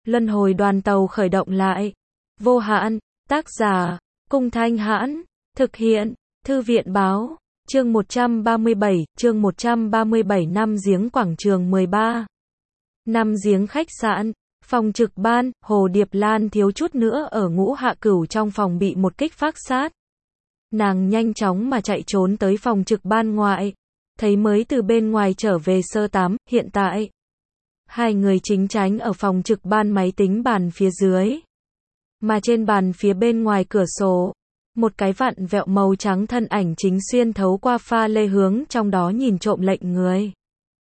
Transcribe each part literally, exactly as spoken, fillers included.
Luân hồi đoàn tàu khởi động lại. Vô hạn, tác giả, Cung Thanh Hãn, thực hiện, Thư viện Báo, chương một trăm ba mươi bảy, chương một trăm ba mươi bảy năm giếng quảng trường mười ba. Năm giếng khách sạn, phòng trực ban, Hồ Điệp Lan thiếu chút nữa ở Ngũ Hạ Cửu trong phòng bị một kích phác sát. Nàng nhanh chóng mà chạy trốn tới phòng trực ban ngoại, thấy mới từ bên ngoài trở về Sơ Tám, hiện tại. Hai người chính tránh ở phòng trực ban máy tính bàn phía dưới. Mà trên bàn phía bên ngoài cửa sổ, một cái vặn vẹo màu trắng thân ảnh chính xuyên thấu qua pha lê hướng trong đó nhìn trộm lệnh người.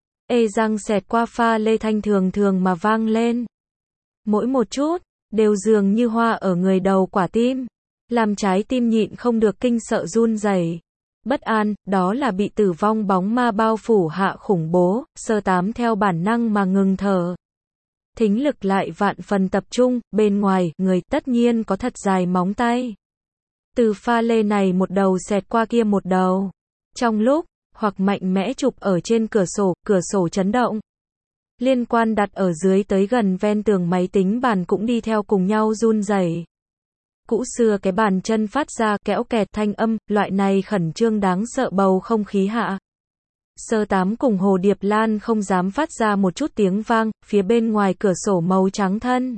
Ê răng xẹt qua pha lê thanh thường thường mà vang lên. Mỗi một chút, đều dường như hoa ở người đầu quả tim. Làm trái tim nhịn không được kinh sợ run rẩy. Bất an, đó là bị tử vong bóng ma bao phủ hạ khủng bố, Sơ Tám theo bản năng mà ngừng thở. Thính lực lại vạn phần tập trung, bên ngoài, người tất nhiên có thật dài móng tay. Từ pha lê này một đầu xẹt qua kia một đầu. Trong lúc, hoặc mạnh mẽ chụp ở trên cửa sổ, cửa sổ chấn động. Liên quan đặt ở dưới tới gần ven tường máy tính bàn cũng đi theo cùng nhau run rẩy. Cũ xưa cái bàn chân phát ra kẽo kẹt thanh âm, loại này khẩn trương đáng sợ bầu không khí hạ. Sơ Tám cùng Hồ Điệp Lan không dám phát ra một chút tiếng vang, phía bên ngoài cửa sổ màu trắng thân.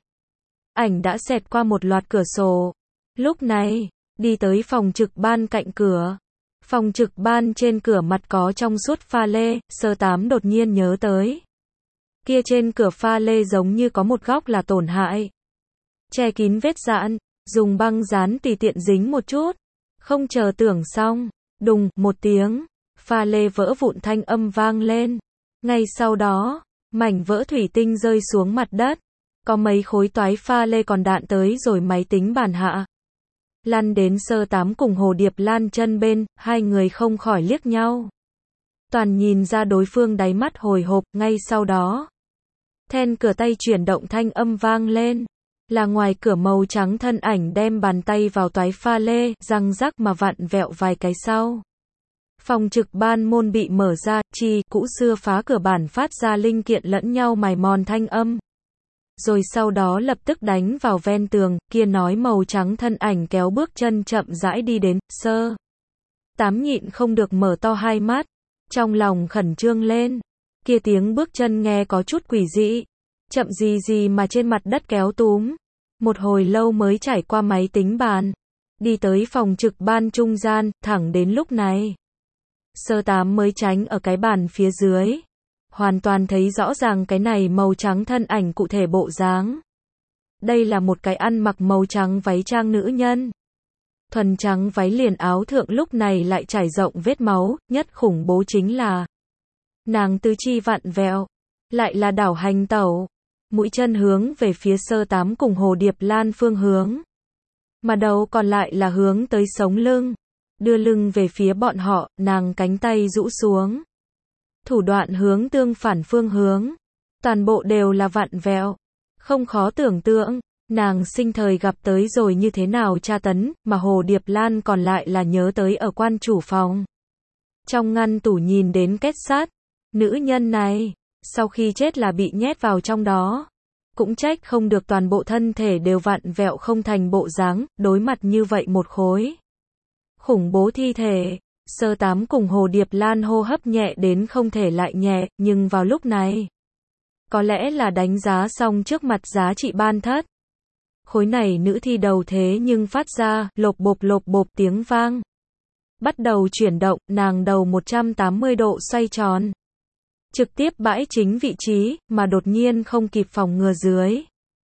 Ảnh đã xẹt qua một loạt cửa sổ. Lúc này, đi tới phòng trực ban cạnh cửa. Phòng trực ban trên cửa mặt có trong suốt pha lê, Sơ Tám đột nhiên nhớ tới. Kia trên cửa pha lê giống như có một góc là tổn hại. Che kín vết dạn, dùng băng dán tùy tiện dính một chút. Không chờ tưởng xong, đùng, một tiếng, pha lê vỡ vụn thanh âm vang lên. Ngay sau đó, mảnh vỡ thủy tinh rơi xuống mặt đất. Có mấy khối toái pha lê còn đạn tới rồi máy tính bàn hạ. Lăn đến Sơ Tám cùng Hồ Điệp Lan chân bên, hai người không khỏi liếc nhau. Toàn nhìn ra đối phương đáy mắt hồi hộp, ngay sau đó. Then cửa tay chuyển động thanh âm vang lên. Là ngoài cửa màu trắng thân ảnh đem bàn tay vào toái pha lê, răng rắc mà vặn vẹo vài cái sau. Phòng trực ban môn bị mở ra, chi, cũ xưa phá cửa bản phát ra linh kiện lẫn nhau mài mòn thanh âm. Rồi sau đó lập tức đánh vào ven tường, kia nói màu trắng thân ảnh kéo bước chân chậm rãi đi đến, Sơ Tám nhịn không được mở to hai mắt, trong lòng khẩn trương lên. Kia tiếng bước chân nghe có chút quỷ dị, chậm gì gì mà trên mặt đất kéo túm. Một hồi lâu mới trải qua máy tính bàn, đi tới phòng trực ban trung gian, thẳng đến lúc này. Sơ Tám mới tránh ở cái bàn phía dưới. Hoàn toàn thấy rõ ràng cái này màu trắng thân ảnh cụ thể bộ dáng. Đây là một cái ăn mặc màu trắng váy trang nữ nhân. Thuần trắng váy liền áo thượng lúc này lại trải rộng vết máu, nhất khủng bố chính là nàng tứ chi vặn vẹo, lại là đảo hành tẩu, mũi chân hướng về phía Sơ Tám cùng Hồ Điệp Lan phương hướng. Mà đầu còn lại là hướng tới sống lưng, đưa lưng về phía bọn họ, nàng cánh tay rũ xuống. Thủ đoạn hướng tương phản phương hướng, toàn bộ đều là vặn vẹo, không khó tưởng tượng, nàng sinh thời gặp tới rồi như thế nào tra tấn, mà Hồ Điệp Lan còn lại là nhớ tới ở quan chủ phòng. Trong ngăn tủ nhìn đến kết sắt, nữ nhân này, sau khi chết là bị nhét vào trong đó. Cũng trách không được toàn bộ thân thể đều vặn vẹo không thành bộ dáng, đối mặt như vậy một khối khủng bố thi thể. Sơ Tám cùng Hồ Điệp Lan hô hấp nhẹ đến không thể lại nhẹ, nhưng vào lúc này, có lẽ là đánh giá xong trước mặt giá trị ban thất. Khối này nữ thi đầu thế nhưng phát ra, lộp bộp lộp bộp tiếng vang. Bắt đầu chuyển động, nàng đầu một trăm tám mươi độ xoay tròn. Trực tiếp bãi chính vị trí, mà đột nhiên không kịp phòng ngừa dưới.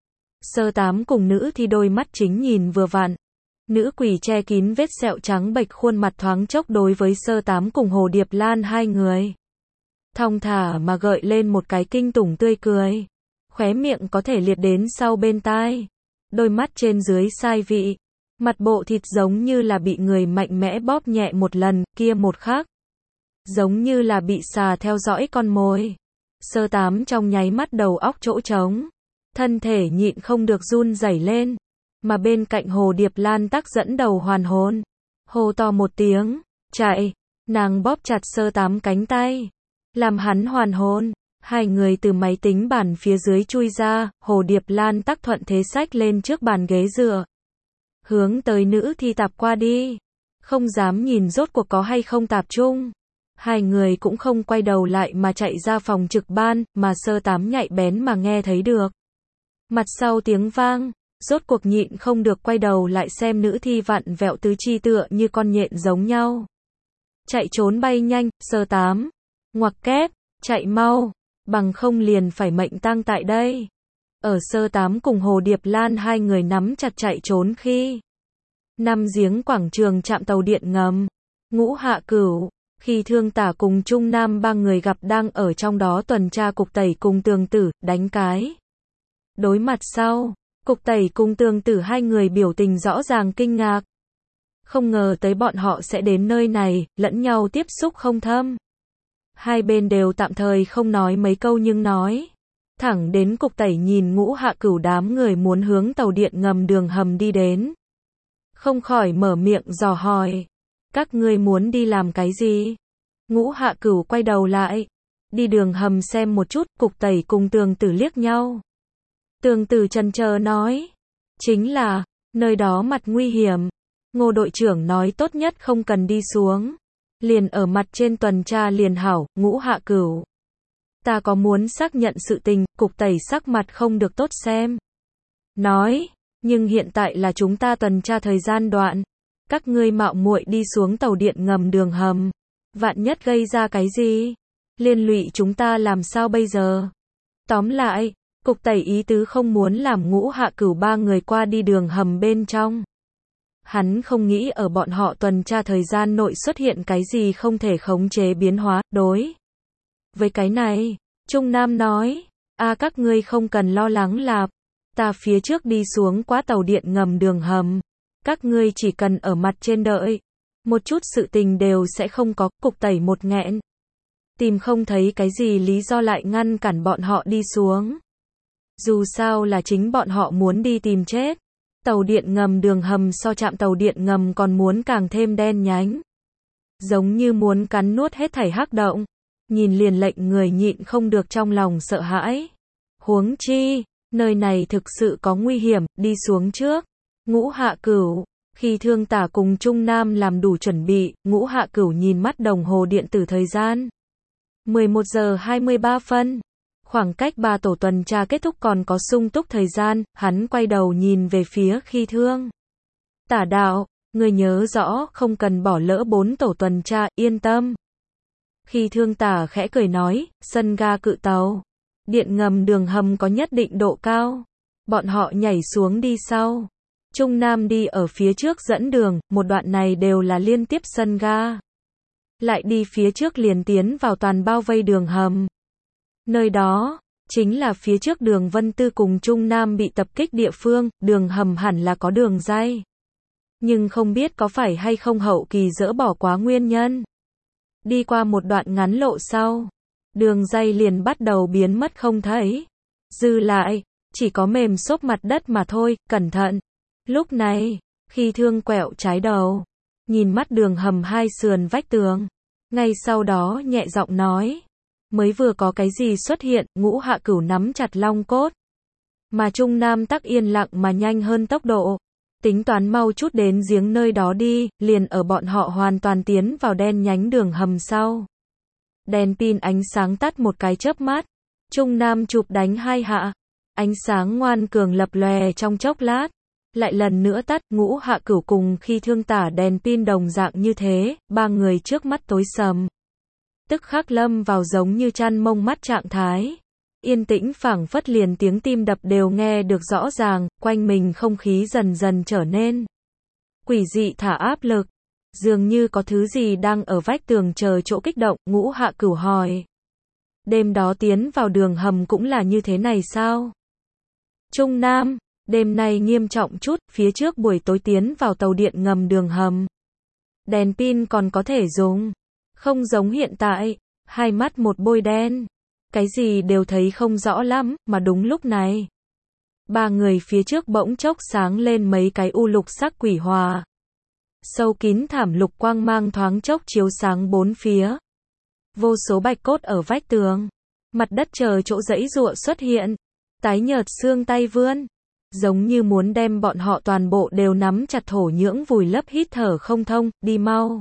Sơ Tám cùng nữ thi đôi mắt chính nhìn vừa vặn. Nữ quỷ che kín vết sẹo trắng bệch khuôn mặt thoáng chốc đối với Sơ Tám cùng Hồ Điệp Lan hai người. Thong thả mà gợi lên một cái kinh tủng tươi cười. Khóe miệng có thể liệt đến sau bên tai. Đôi mắt trên dưới sai vị. Mặt bộ thịt giống như là bị người mạnh mẽ bóp nhẹ một lần, kia một khắc. Giống như là bị xà theo dõi con mồi. Sơ Tám trong nháy mắt đầu óc chỗ trống. Thân thể nhịn không được run rẩy lên. Mà bên cạnh Hồ Điệp Lan tắc dẫn đầu hoàn hồn. Hô to một tiếng, chạy. Nàng bóp chặt Sơ Tám cánh tay. Làm hắn hoàn hồn. Hai người từ máy tính bàn phía dưới chui ra, Hồ Điệp Lan tắc thuận thế sách lên trước bàn ghế dựa. Hướng tới nữ thi tạp qua đi. Không dám nhìn rốt cuộc có hay không tạp chung. Hai người cũng không quay đầu lại mà chạy ra phòng trực ban, mà Sơ Tám nhạy bén mà nghe thấy được. Mặt sau tiếng vang, rốt cuộc nhịn không được quay đầu lại xem nữ thi vặn vẹo tứ chi tựa như con nhện giống nhau. Chạy trốn bay nhanh, Sơ Tám. Ngoặc kép, chạy mau, bằng không liền phải mệnh tang tại đây. Ở Sơ Tám cùng Hồ Điệp Lan hai người nắm chặt chạy trốn khi Năm Giếng quảng trường trạm tàu điện ngầm. Ngũ Hạ Cửu, khi Thương Tả cùng Trung Nam ba người gặp đang ở trong đó tuần tra Cục Tẩy cùng Tường Tử, đánh cái đối mặt sau. Cục Tẩy cùng Tường Tử hai người biểu tình rõ ràng kinh ngạc. Không ngờ tới bọn họ sẽ đến nơi này, lẫn nhau tiếp xúc không thâm. Hai bên đều tạm thời không nói mấy câu nhưng nói. Thẳng đến Cục Tẩy nhìn Ngũ Hạ Cửu đám người muốn hướng tàu điện ngầm đường hầm đi đến. Không khỏi mở miệng dò hỏi. Các ngươi muốn đi làm cái gì? Ngũ Hạ Cửu quay đầu lại. Đi đường hầm xem một chút, Cục Tẩy cùng Tường Tử liếc nhau. Tường Tử chần chờ nói. Chính là, nơi đó mặt nguy hiểm. Ngô đội trưởng nói tốt nhất không cần đi xuống. Liền ở mặt trên tuần tra liền hảo, Ngũ Hạ Cửu. Ta có muốn xác nhận sự tình, Cục Tẩy sắc mặt không được tốt xem. Nói, nhưng hiện tại là chúng ta tuần tra thời gian đoạn. Các ngươi mạo muội đi xuống tàu điện ngầm đường hầm. Vạn nhất gây ra cái gì? Liên lụy chúng ta làm sao bây giờ? Tóm lại, Cục Tẩy ý tứ không muốn làm Ngũ Hạ Cửu ba người qua đi đường hầm bên trong. Hắn không nghĩ ở bọn họ tuần tra thời gian nội xuất hiện cái gì không thể khống chế biến hóa, đối. Với cái này, Trung Nam nói, a các ngươi không cần lo lắng lạp, ta phía trước đi xuống quá tàu điện ngầm đường hầm, các ngươi chỉ cần ở mặt trên đợi, một chút sự tình đều sẽ không có. Cục Tẩy một nghẹn, tìm không thấy cái gì lý do lại ngăn cản bọn họ đi xuống. Dù sao là chính bọn họ muốn đi tìm chết. Tàu điện ngầm đường hầm so trạm tàu điện ngầm còn muốn càng thêm đen nhánh. Giống như muốn cắn nuốt hết thảy hắc động. Nhìn liền lệnh người nhịn không được trong lòng sợ hãi. Huống chi, nơi này thực sự có nguy hiểm, đi xuống trước. Ngũ Hạ Cửu, khi Thương Tả cùng Trung Nam làm đủ chuẩn bị, Ngũ Hạ Cửu nhìn mắt đồng hồ điện tử thời gian. mười một giờ hai mươi ba phân. Khoảng cách ba tổ tuần tra kết thúc còn có sung túc thời gian, hắn quay đầu nhìn về phía khi Thương Tả đạo, người nhớ rõ không cần bỏ lỡ bốn tổ tuần tra, yên tâm. Khi Thương Tả khẽ cười nói, sân ga cự tàu, điện ngầm đường hầm có nhất định độ cao. Bọn họ nhảy xuống đi sau. Trung Nam đi ở phía trước dẫn đường, một đoạn này đều là liên tiếp sân ga. Lại đi phía trước liền tiến vào toàn bao vây đường hầm. Nơi đó, chính là phía trước đường Vân Tư cùng Trung Nam bị tập kích địa phương, đường hầm hẳn là có đường ray. Nhưng không biết có phải hay không hậu kỳ dỡ bỏ quá nguyên nhân. Đi qua một đoạn ngắn lộ sau, đường ray liền bắt đầu biến mất không thấy. Dư lại, chỉ có mềm xốp mặt đất mà thôi, cẩn thận. Lúc này, khi Thương quẹo trái đầu, nhìn mắt đường hầm hai sườn vách tường, ngay sau đó nhẹ giọng nói. Mới vừa có cái gì xuất hiện, Ngũ Hạ Cửu nắm chặt long cốt. Mà Trung Nam tắc yên lặng mà nhanh hơn tốc độ. Tính toán mau chút đến giếng nơi đó đi, liền ở bọn họ hoàn toàn tiến vào đen nhánh đường hầm sau. Đèn pin ánh sáng tắt một cái chớp mắt. Trung Nam chụp đánh hai hạ. Ánh sáng ngoan cường lập lòe trong chốc lát. Lại lần nữa tắt. Ngũ Hạ Cửu cùng khi Thương Tả đèn pin đồng dạng như thế, ba người trước mắt tối sầm. Tức khắc lâm vào giống như chăn mông mắt trạng thái. Yên tĩnh phảng phất liền tiếng tim đập đều nghe được rõ ràng, quanh mình không khí dần dần trở nên quỷ dị thả áp lực. Dường như có thứ gì đang ở vách tường chờ chỗ kích động, Ngũ Hạ Cửu hỏi. Đêm đó tiến vào đường hầm cũng là như thế này sao? Trung Nam, đêm nay nghiêm trọng chút, phía trước buổi tối tiến vào tàu điện ngầm đường hầm. Đèn pin còn có thể dùng. Không giống hiện tại, hai mắt một bôi đen. Cái gì đều thấy không rõ lắm, mà đúng lúc này. Ba người phía trước bỗng chốc sáng lên mấy cái u lục sắc quỷ hòa. Sâu kín thảm lục quang mang thoáng chốc chiếu sáng bốn phía. Vô số bạch cốt ở vách tường. Mặt đất chờ chỗ dãy giụa xuất hiện, tái nhợt xương tay vươn, giống như muốn đem bọn họ toàn bộ đều nắm chặt thổ nhưỡng vùi lấp hít thở không thông, đi mau.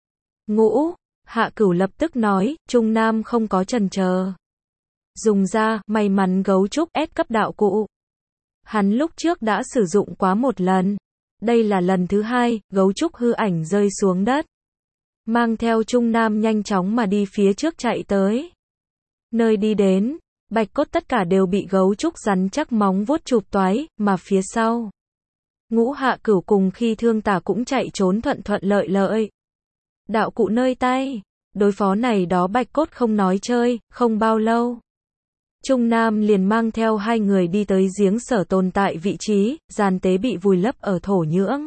Ngũ, Hạ Cửu lập tức nói, Trung Nam không có chần chờ. Dùng ra, may mắn gấu trúc S cấp đạo cụ. Hắn lúc trước đã sử dụng quá một lần. Đây là lần thứ hai, gấu trúc hư ảnh rơi xuống đất. Mang theo Trung Nam nhanh chóng mà đi phía trước chạy tới. Nơi đi đến, bạch cốt tất cả đều bị gấu trúc rắn chắc móng vuốt chụp toái, mà phía sau. Ngũ Hạ Cửu cùng khi thương tả cũng chạy trốn thuận thuận lợi lợi. Đạo cụ nơi tay, đối phó này đó bạch cốt không nói chơi, không bao lâu. Trung Nam liền mang theo hai người đi tới giếng sở tồn tại vị trí, giàn tế bị vùi lấp ở thổ nhưỡng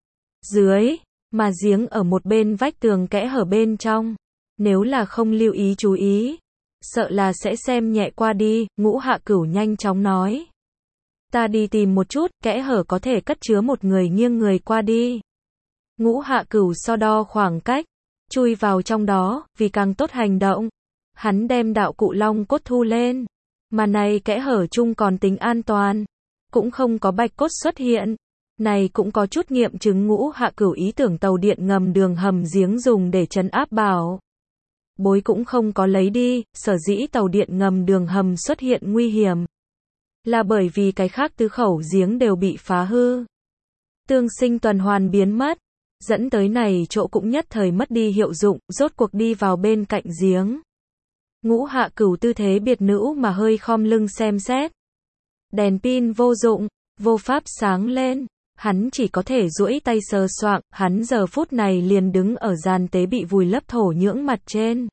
dưới, mà giếng ở một bên vách tường kẽ hở bên trong. Nếu là không lưu ý chú ý, sợ là sẽ xem nhẹ qua đi, Ngũ Hạ Cửu nhanh chóng nói. Ta đi tìm một chút, kẽ hở có thể cất chứa một người nghiêng người qua đi. Ngũ Hạ Cửu so đo khoảng cách, chui vào trong đó, vì càng tốt hành động. Hắn đem đạo cụ long cốt thu lên, mà này kẽ hở chung còn tính an toàn, cũng không có bạch cốt xuất hiện. Này cũng có chút nghiệm chứng Ngũ Hạ Cửu ý tưởng tàu điện ngầm đường hầm giếng dùng để trấn áp bảo bối cũng không có lấy đi, sở dĩ tàu điện ngầm đường hầm xuất hiện nguy hiểm, là bởi vì cái khác tứ khẩu giếng đều bị phá hư. Tương sinh tuần hoàn biến mất, dẫn tới này chỗ cũng nhất thời mất đi hiệu dụng, rốt cuộc đi vào bên cạnh giếng. Ngũ Hạ Cửu tư thế biệt nữ mà hơi khom lưng xem xét. Đèn pin vô dụng, vô pháp sáng lên, hắn chỉ có thể duỗi tay sờ soạng, hắn giờ phút này liền đứng ở giàn tế bị vùi lấp thổ nhưỡng mặt trên.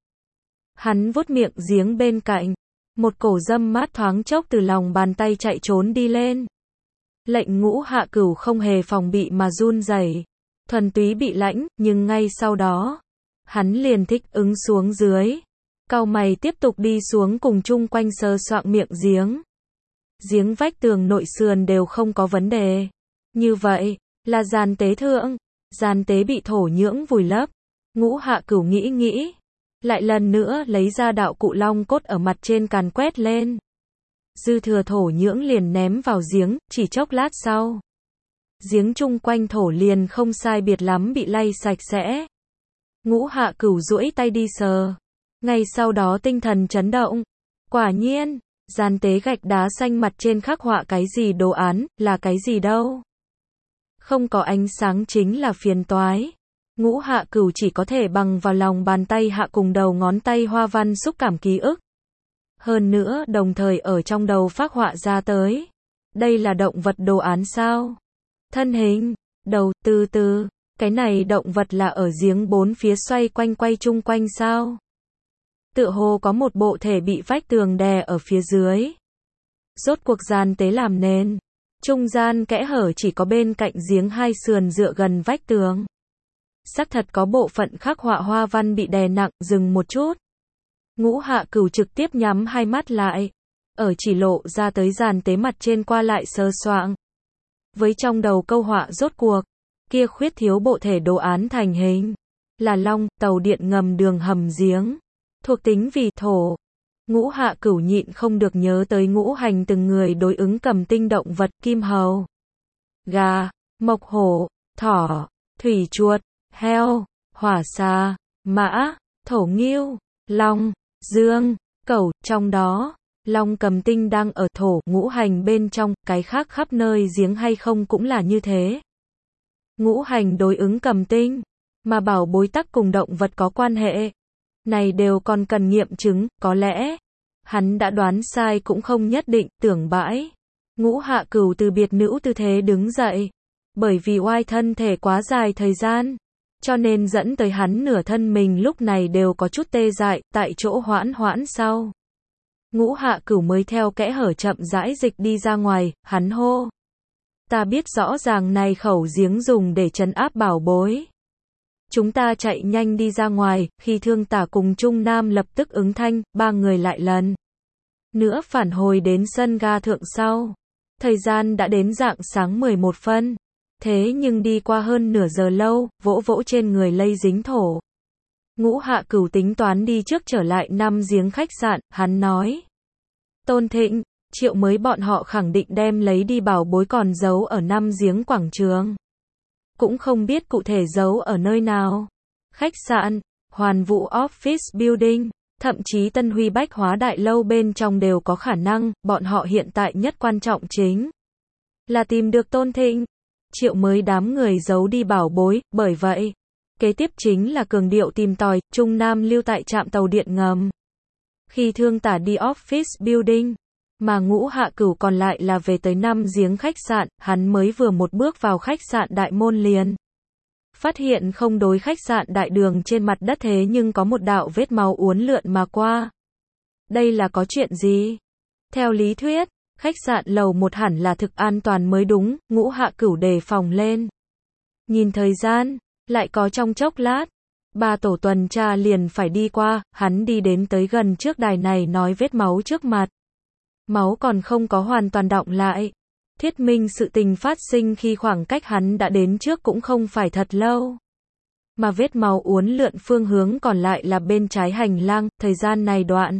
Hắn vuốt miệng giếng bên cạnh, một cổ dâm mát thoáng chốc từ lòng bàn tay chạy trốn đi lên. Lệnh Ngũ Hạ Cửu không hề phòng bị mà run rẩy, thuần túy bị lãnh, nhưng ngay sau đó, hắn liền thích ứng xuống dưới. Cau mày tiếp tục đi xuống cùng chung quanh sờ soạng miệng giếng. Giếng vách tường nội sườn đều không có vấn đề. Như vậy, là giàn tế thượng, giàn tế bị thổ nhưỡng vùi lấp. Ngũ Hạ Cửu nghĩ nghĩ, lại lần nữa lấy ra đạo cụ long cốt ở mặt trên càn quét lên. Dư thừa thổ nhưỡng liền ném vào giếng, chỉ chốc lát sau. Giếng chung quanh thổ liền không sai biệt lắm bị lay sạch sẽ. Ngũ Hạ Cửu duỗi tay đi sờ. Ngay sau đó tinh thần chấn động. Quả nhiên, giàn tế gạch đá xanh mặt trên khắc họa cái gì đồ án, là cái gì đâu. Không có ánh sáng chính là phiền toái. Ngũ Hạ Cửu chỉ có thể bằng vào lòng bàn tay hạ cùng đầu ngón tay hoa văn xúc cảm ký ức. Hơn nữa đồng thời ở trong đầu phác họa ra tới. Đây là động vật đồ án sao? Thân hình, đầu, từ từ, cái này động vật là ở giếng bốn phía xoay quanh quay chung quanh sao? Tựa hồ có một bộ thể bị vách tường đè ở phía dưới. Rốt cuộc giàn tế làm nền. Trung gian kẽ hở chỉ có bên cạnh giếng hai sườn dựa gần vách tường. Xác thật có bộ phận khắc họa hoa văn bị đè nặng, dừng một chút. Ngũ Hạ Cửu trực tiếp nhắm hai mắt lại. Ở chỉ lộ ra tới giàn tế mặt trên qua lại sờ soạng. Với trong đầu câu họa rốt cuộc, kia khuyết thiếu bộ thể đồ án thành hình. Là long, tàu điện ngầm đường hầm giếng. Thuộc tính vì thổ. Ngũ Hạ Cửu nhịn không được nhớ tới ngũ hành từng người đối ứng cầm tinh động vật kim hầu, gà, mộc hổ, thỏ, thủy chuột, heo, hỏa xà, mã, thổ ngưu, long, dương, cẩu, trong đó, long cầm tinh đang ở thổ ngũ hành bên trong, cái khác khắp nơi giếng hay không cũng là như thế. Ngũ hành đối ứng cầm tinh, mà bảo bối tắc cùng động vật có quan hệ. Này đều còn cần nghiệm chứng, có lẽ hắn đã đoán sai cũng không nhất định, tưởng bãi. Ngũ Hạ Cửu từ biệt nữ tư thế đứng dậy, bởi vì oai thân thể quá dài thời gian, cho nên dẫn tới hắn nửa thân mình lúc này đều có chút tê dại, tại chỗ hoãn hoãn sau. Ngũ Hạ Cửu mới theo kẽ hở chậm rãi dịch đi ra ngoài, hắn hô. Ta biết rõ ràng này khẩu giếng dùng để trấn áp bảo bối. Chúng ta chạy nhanh đi ra ngoài, khi Thương Tả cùng Trung Nam lập tức ứng thanh, ba người lại lần nữa phản hồi đến sân ga thượng sau. Thời gian đã đến rạng sáng mười một phân. Thế nhưng đi qua hơn nửa giờ lâu, vỗ vỗ trên người lây dính thổ. Ngũ Hạ Cửu tính toán đi trước trở lại năm giếng khách sạn, hắn nói. Tôn Thịnh, Triệu Mới bọn họ khẳng định đem lấy đi bảo bối còn giấu ở năm giếng quảng trường. Cũng không biết cụ thể giấu ở nơi nào. Khách sạn, Hoàn Vũ Office Building, thậm chí Tân Huy Bách Hóa Đại Lâu bên trong đều có khả năng, bọn họ hiện tại nhất quan trọng chính là tìm được Tôn Thịnh. Triệu Mới đám người giấu đi bảo bối, bởi vậy, kế tiếp chính là cường điệu tìm tòi, Trung Nam lưu tại trạm tàu điện ngầm. Khi Thương Tả đi Office Building, mà Ngũ Hạ Cửu còn lại là về tới năm giếng khách sạn, hắn mới vừa một bước vào khách sạn đại môn liền. Phát hiện không đối khách sạn đại đường trên mặt đất thế nhưng có một đạo vết máu uốn lượn mà qua. Đây là có chuyện gì? Theo lý thuyết, khách sạn lầu một hẳn là thực an toàn mới đúng, Ngũ Hạ Cửu đề phòng lên. Nhìn thời gian, lại có trong chốc lát, ba tổ tuần tra liền phải đi qua, hắn đi đến tới gần trước đài này nói vết máu trước mặt. Máu còn không có hoàn toàn đọng lại. Thuyết minh sự tình phát sinh khi khoảng cách hắn đã đến trước cũng không phải thật lâu. Mà vết máu uốn lượn phương hướng còn lại là bên trái hành lang, thời gian này đoạn.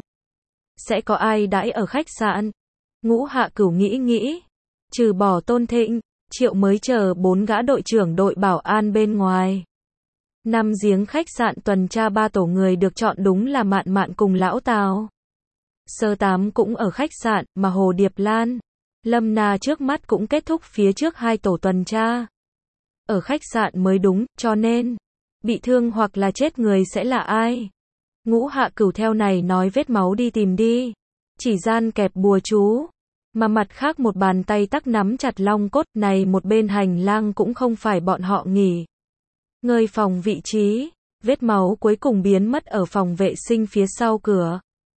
Sẽ có ai đãi ở khách sạn? Ngũ Hạ Cửu nghĩ nghĩ. Trừ bỏ Tôn Thịnh, Triệu Mới chờ bốn gã đội trưởng đội bảo an bên ngoài. Năm giếng khách sạn tuần tra ba tổ người được chọn đúng là Mạn Mạn cùng Lão Tào. Sơ Tám cũng ở khách sạn, mà Hồ Điệp Lan, Lâm Na trước mắt cũng kết thúc phía trước hai tổ tuần tra. Ở khách sạn mới đúng, cho nên, bị thương hoặc là chết người sẽ là ai? Ngũ Hạ Cửu theo này nói vết máu đi tìm đi. Chỉ gian kẹp bùa chú. Mà mặt khác một bàn tay tắc nắm chặt long cốt này một bên hành lang cũng không phải bọn họ nghỉ. Ngơi phòng vị trí, vết máu cuối cùng biến mất ở phòng vệ sinh phía sau cửa.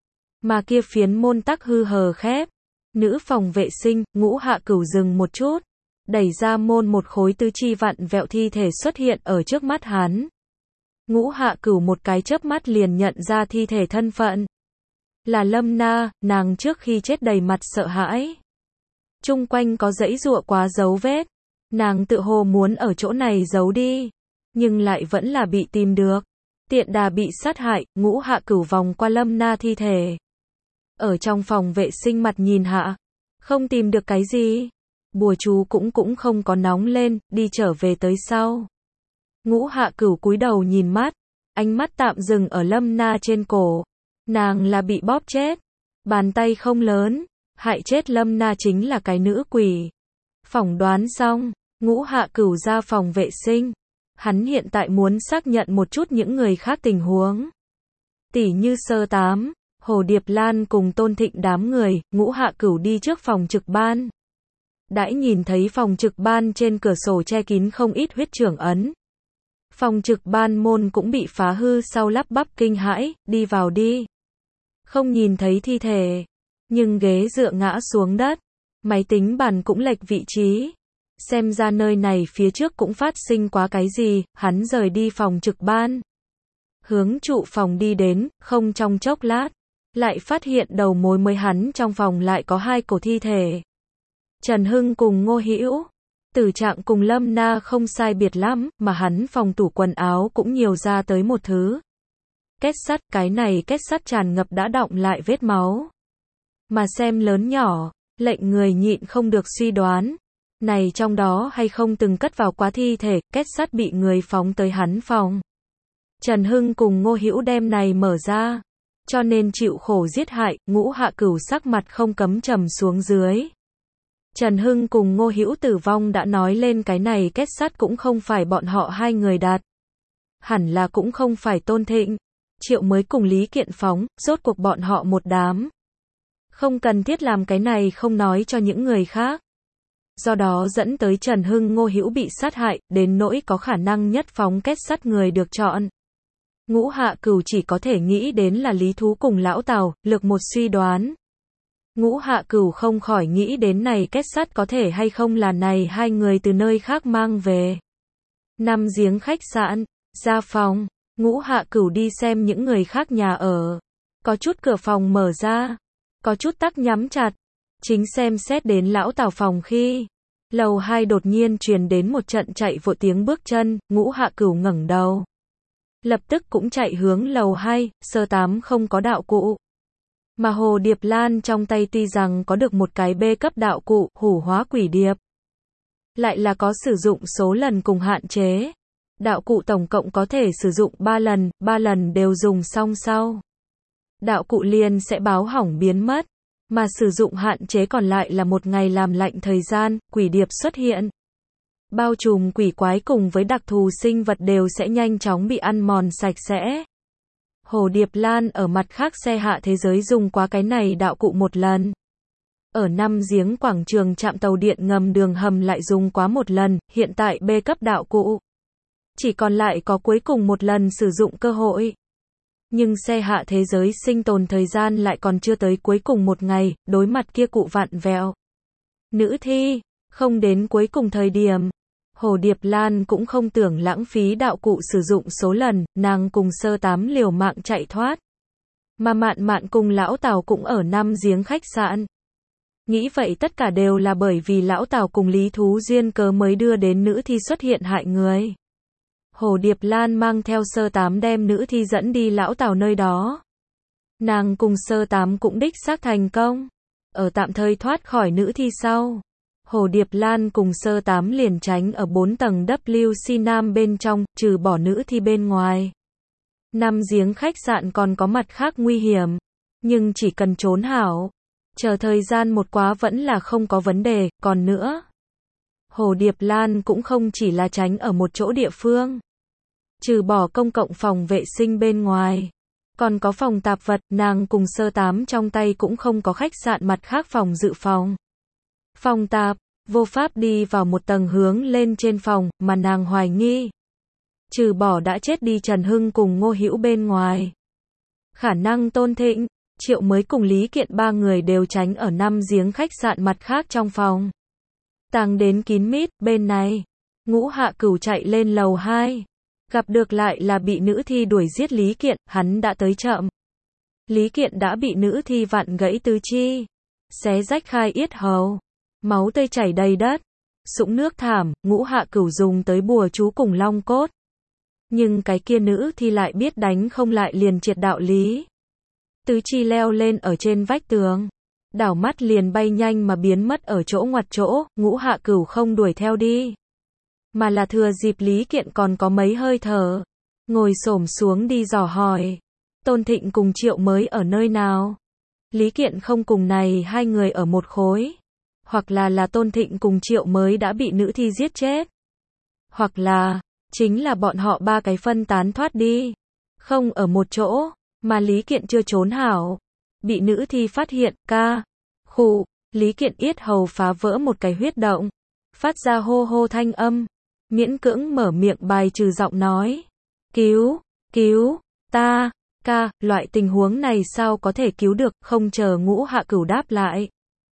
Mà kia phiến môn tắc hư hờ khép. Nữ phòng vệ sinh, Ngũ Hạ Cửu dừng một chút. Đẩy ra môn một khối tứ chi vặn vẹo thi thể xuất hiện ở trước mắt hắn. Ngũ Hạ Cửu một cái chớp mắt liền nhận ra thi thể thân phận. Là Lâm Na, nàng trước khi chết đầy mặt sợ hãi. Trung quanh có dãy giụa quá dấu vết. Nàng tự hồ muốn ở chỗ này giấu đi. Nhưng lại vẫn là bị tìm được. Tiện đà bị sát hại, Ngũ Hạ Cửu vòng qua Lâm Na thi thể. Ở trong phòng vệ sinh mặt nhìn hạ. Không tìm được cái gì. Bùa chú cũng cũng không có nóng lên, đi trở về tới sau. Ngũ Hạ Cửu cúi đầu nhìn mắt. Ánh mắt tạm dừng ở Lâm Na trên cổ. Nàng là bị bóp chết. Bàn tay không lớn. Hại chết Lâm Na chính là cái nữ quỷ. Phỏng đoán xong, Ngũ Hạ Cửu ra phòng vệ sinh. Hắn hiện tại muốn xác nhận một chút những người khác tình huống. Tỷ như Sơ Tám, Hồ Điệp Lan cùng Tôn Thịnh đám người, Ngũ Hạ Cửu đi trước phòng trực ban. Đãi nhìn thấy phòng trực ban trên cửa sổ che kín không ít huyết trưởng ấn. Phòng trực ban môn cũng bị phá hư sau lắp bắp kinh hãi, đi vào đi. Không nhìn thấy thi thể, nhưng ghế dựa ngã xuống đất, máy tính bàn cũng lệch vị trí. Xem ra nơi này phía trước cũng phát sinh quá cái gì, hắn rời đi phòng trực ban. Hướng trụ phòng đi đến, không trong chốc lát. Lại phát hiện đầu mối mới hắn trong phòng lại có hai cổ thi thể. Trần Hưng cùng Ngô Hữu. Tử trạng cùng Lâm Na không sai biệt lắm, mà hắn phòng tủ quần áo cũng nhiều ra tới một thứ. Kết sắt, cái này kết sắt tràn ngập đã đọng lại vết máu. Mà xem lớn nhỏ, lệnh người nhịn không được suy đoán. Này trong đó hay không từng cất vào quá thi thể, kết sắt bị người phóng tới hắn phòng. Trần Hưng cùng Ngô Hữu đem này mở ra. Cho nên chịu khổ giết hại, Ngũ Hạ Cửu sắc mặt không cấm trầm xuống dưới. Trần Hưng cùng Ngô Hữu tử vong đã nói lên cái này kết sắt cũng không phải bọn họ hai người đặt. Hẳn là cũng không phải Tôn Thịnh. Triệu Mới cùng Lý Kiện phóng, rốt cuộc bọn họ một đám. Không cần thiết làm cái này không nói cho những người khác. Do đó dẫn tới Trần Hưng Ngô Hữu bị sát hại, đến nỗi có khả năng nhất phóng kết sắt người được chọn. Ngũ Hạ Cửu chỉ có thể nghĩ đến là Lý Thú cùng Lão Tào, lược một suy đoán. Ngũ Hạ Cửu không khỏi nghĩ đến này kết sắt có thể hay không là này hai người từ nơi khác mang về. Năm giếng khách sạn, ra phòng, Ngũ Hạ Cửu đi xem những người khác nhà ở. Có chút cửa phòng mở ra, có chút tắc nhắm chặt. Chính xem xét đến Lão Tào phòng khi, lầu hai đột nhiên truyền đến một trận chạy vội tiếng bước chân, Ngũ Hạ Cửu ngẩng đầu. lập tức cũng chạy hướng lầu hai, sơ tám không có đạo cụ. Mà Hồ Điệp Lan trong tay tuy rằng có được một cái B cấp đạo cụ, hủ hóa quỷ điệp. Lại là có sử dụng số lần cùng hạn chế. Đạo cụ tổng cộng có thể sử dụng ba lần, ba lần đều dùng xong sau. Đạo cụ liền sẽ báo hỏng biến mất. Mà sử dụng hạn chế còn lại là một ngày làm lạnh thời gian, quỷ điệp xuất hiện. Bao trùm quỷ quái cùng với đặc thù sinh vật đều sẽ nhanh chóng bị ăn mòn sạch sẽ. Hồ Điệp Lan ở mặt khác xe hạ thế giới dùng qua cái này đạo cụ một lần. Ở năm giếng quảng trường trạm tàu điện ngầm đường hầm lại dùng quá một lần, hiện tại B cấp đạo cụ. Chỉ còn lại có cuối cùng một lần sử dụng cơ hội. Nhưng xe hạ thế giới sinh tồn thời gian lại còn chưa tới cuối cùng một ngày, đối mặt kia cụ vặn vẹo. Nữ thi, không đến cuối cùng thời điểm. Hồ Điệp Lan cũng không tưởng lãng phí đạo cụ sử dụng số lần, nàng cùng sơ tám liều mạng chạy thoát. Mà Mạn Mạn cùng lão Tào cũng ở năm giếng khách sạn. Nghĩ vậy tất cả đều là bởi vì lão Tào cùng Lý Thú duyên cớ mới đưa đến nữ thi xuất hiện hại người. Hồ Điệp Lan mang theo sơ tám đem nữ thi dẫn đi lão Tào nơi đó. Nàng cùng sơ tám cũng đích xác thành công. Ở tạm thời thoát khỏi nữ thi sau. Hồ Điệp Lan cùng sơ tám liền tránh ở bốn tầng W C Nam bên trong, trừ bỏ nữ thi bên ngoài. Năm giếng khách sạn còn có mặt khác nguy hiểm. Nhưng chỉ cần trốn hảo. Chờ thời gian một quá vẫn là không có vấn đề, còn nữa. Hồ Điệp Lan cũng không chỉ là tránh ở một chỗ địa phương. Trừ bỏ công cộng phòng vệ sinh bên ngoài. Còn có phòng tạp vật, nàng cùng sơ tám trong tay cũng không có khách sạn mặt khác phòng dự phòng. Phòng tạp, vô pháp đi vào một tầng hướng lên trên phòng, mà nàng hoài nghi. Trừ bỏ đã chết đi Trần Hưng cùng Ngô Hữu bên ngoài. Khả năng Tôn Thịnh, Triệu mới cùng Lý Kiện ba người đều tránh ở năm giếng khách sạn mặt khác trong phòng. Tàng đến kín mít, bên này. Ngũ Hạ Cửu chạy lên lầu hai. Gặp được lại là bị nữ thi đuổi giết Lý Kiện, hắn đã tới chậm. Lý Kiện đã bị nữ thi vặn gãy tứ chi. Xé rách khai yết hầu. Máu tươi chảy đầy đất. Sũng nước thảm, Ngũ Hạ Cửu dùng tới bùa chú cùng long cốt. Nhưng cái kia nữ thi lại biết đánh không lại liền triệt đạo lý. Tứ chi leo lên ở trên vách tường. Đảo mắt liền bay nhanh mà biến mất ở chỗ ngoặt chỗ, Ngũ Hạ Cửu không đuổi theo đi. Mà là thừa dịp Lý Kiện còn có mấy hơi thở. Ngồi xổm xuống đi dò hỏi. Tôn Thịnh cùng Triệu mới ở nơi nào? Lý Kiện không cùng này hai người ở một khối. Hoặc là là Tôn Thịnh cùng Triệu mới đã bị nữ thi giết chết. Hoặc là, chính là bọn họ ba cái phân tán thoát đi. Không ở một chỗ, mà Lý Kiện chưa trốn hảo. Bị nữ thi phát hiện, ca. Khụ, Lý Kiện yết hầu phá vỡ một cái huyết động. Phát ra hô hô thanh âm. Miễn cưỡng mở miệng bài trừ giọng nói. Cứu, cứu, ta, ca, loại tình huống này sao có thể cứu được, không chờ Ngũ Hạ Cửu đáp lại.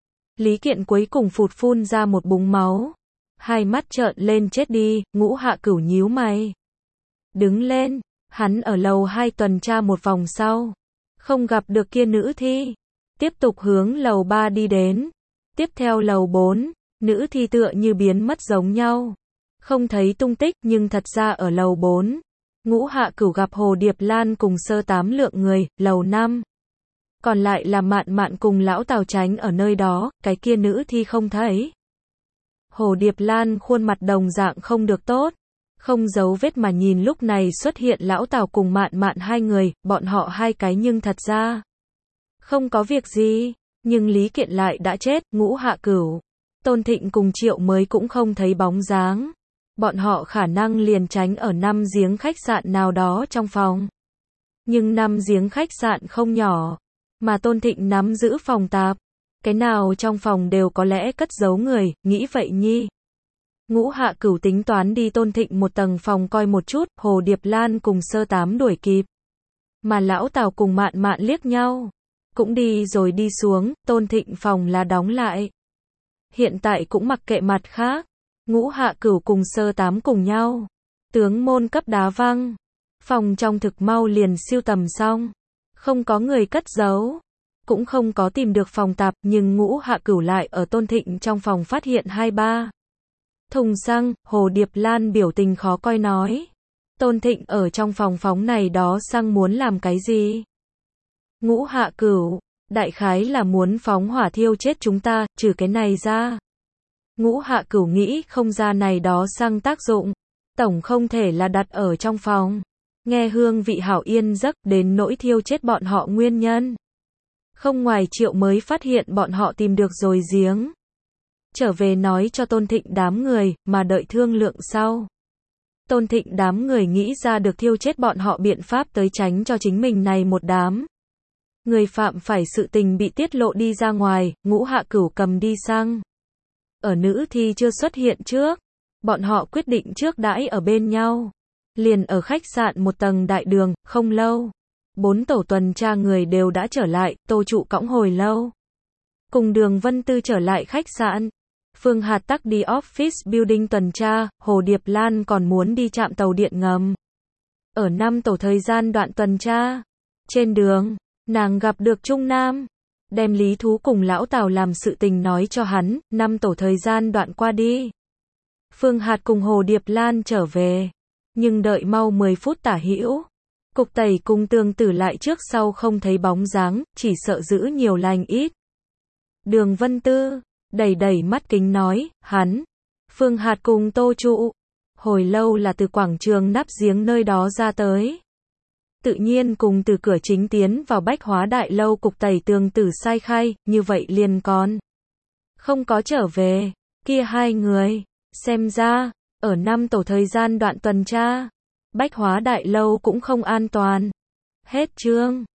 Lý Kiện cuối cùng phụt phun ra một búng máu. Hai mắt trợn lên chết đi, Ngũ Hạ Cửu nhíu mày. Đứng lên, hắn ở lầu hai tuần tra một vòng sau. Không gặp được kia nữ thi. Tiếp tục hướng lầu ba đi đến. Tiếp theo lầu bốn, nữ thi tựa như biến mất giống nhau. Không thấy tung tích nhưng thật ra ở lầu bốn. Ngũ Hạ Cửu gặp Hồ Điệp Lan cùng sơ tám lượng người, lầu năm. Còn lại là Mạn Mạn cùng lão Tào tránh ở nơi đó, cái kia nữ thi không thấy. Hồ Điệp Lan khuôn mặt đồng dạng không được tốt. Không giấu vết mà nhìn lúc này xuất hiện lão Tào cùng Mạn Mạn hai người, bọn họ hai cái nhưng thật ra. Không có việc gì, nhưng Lý Kiện lại đã chết, Ngũ Hạ Cửu. Tôn Thịnh cùng Triệu mới cũng không thấy bóng dáng. Bọn họ khả năng liền tránh ở năm giếng khách sạn nào đó trong phòng. Nhưng năm giếng khách sạn không nhỏ. Mà Tôn Thịnh nắm giữ phòng tạp. Cái nào trong phòng đều có lẽ cất giấu người, nghĩ vậy nhi. Ngũ Hạ Cửu tính toán đi Tôn Thịnh một tầng phòng coi một chút, Hồ Điệp Lan cùng sơ tám đuổi kịp. Mà lão Tào cùng Mạn Mạn liếc nhau. Cũng đi rồi đi xuống, Tôn Thịnh phòng là đóng lại. Hiện tại cũng mặc kệ mặt khác. Ngũ Hạ Cửu cùng sơ tám cùng nhau. Tướng môn cấp đá văng. Phòng trong thực mau liền siêu tầm xong. Không có người cất giấu. Cũng không có tìm được phòng tạp, nhưng Ngũ Hạ Cửu lại ở Tôn Thịnh trong phòng phát hiện hai ba thùng xăng. Hồ Điệp Lan biểu tình khó coi nói. Tôn Thịnh ở trong phòng phóng này đó xăng muốn làm cái gì? Ngũ Hạ Cửu, đại khái là muốn phóng hỏa thiêu chết chúng ta, trừ cái này ra. Ngũ Hạ Cửu nghĩ không ra này đó xăng tác dụng. Tổng không thể là đặt ở trong phòng. Nghe hương vị hảo yên giấc đến nỗi thiêu chết bọn họ nguyên nhân. Không ngoài Triệu mới phát hiện bọn họ tìm được rồi giếng. Trở về nói cho Tôn Thịnh đám người, mà đợi thương lượng sau. Tôn Thịnh đám người nghĩ ra được thiêu chết bọn họ biện pháp tới tránh cho chính mình này một đám. Người phạm phải sự tình bị tiết lộ đi ra ngoài, Ngũ Hạ Cửu cầm đi xăng. Ở nữ thi chưa xuất hiện trước, bọn họ quyết định trước đãi ở bên nhau. Liền ở khách sạn một tầng đại đường, không lâu. Bốn tổ tuần tra người đều đã trở lại, Tô Trụ cõng hồi lâu. Cùng Đường Vân Tư trở lại khách sạn. Phương Hạt Tắc đi office building tuần tra, Hồ Điệp Lan còn muốn đi trạm tàu điện ngầm. Ở năm tổ thời gian đoạn tuần tra. Trên đường, nàng gặp được Trung Nam. Đem lý thú cùng lão Tào làm sự tình nói cho hắn, năm tổ thời gian đoạn qua đi. Phương Hạt cùng Hồ Điệp Lan trở về. Nhưng đợi mau mười phút tả hữu. Cục tẩy cùng Tương Tử lại trước sau không thấy bóng dáng, chỉ sợ giữ nhiều lành ít. Đường Vân Tư, đẩy đẩy mắt kính nói, hắn. Phương Hạt cùng Tô Trụ. Hồi lâu là từ quảng trường nắp giếng nơi đó ra tới. Tự nhiên cùng từ cửa chính tiến vào Bách Hóa Đại Lâu cục tẩy Tương Tử sai khai, như vậy liền còn. Không có trở về, kia hai người, xem ra, ở năm tổ thời gian đoạn tuần tra, Bách Hóa Đại Lâu cũng không an toàn. Hết chương.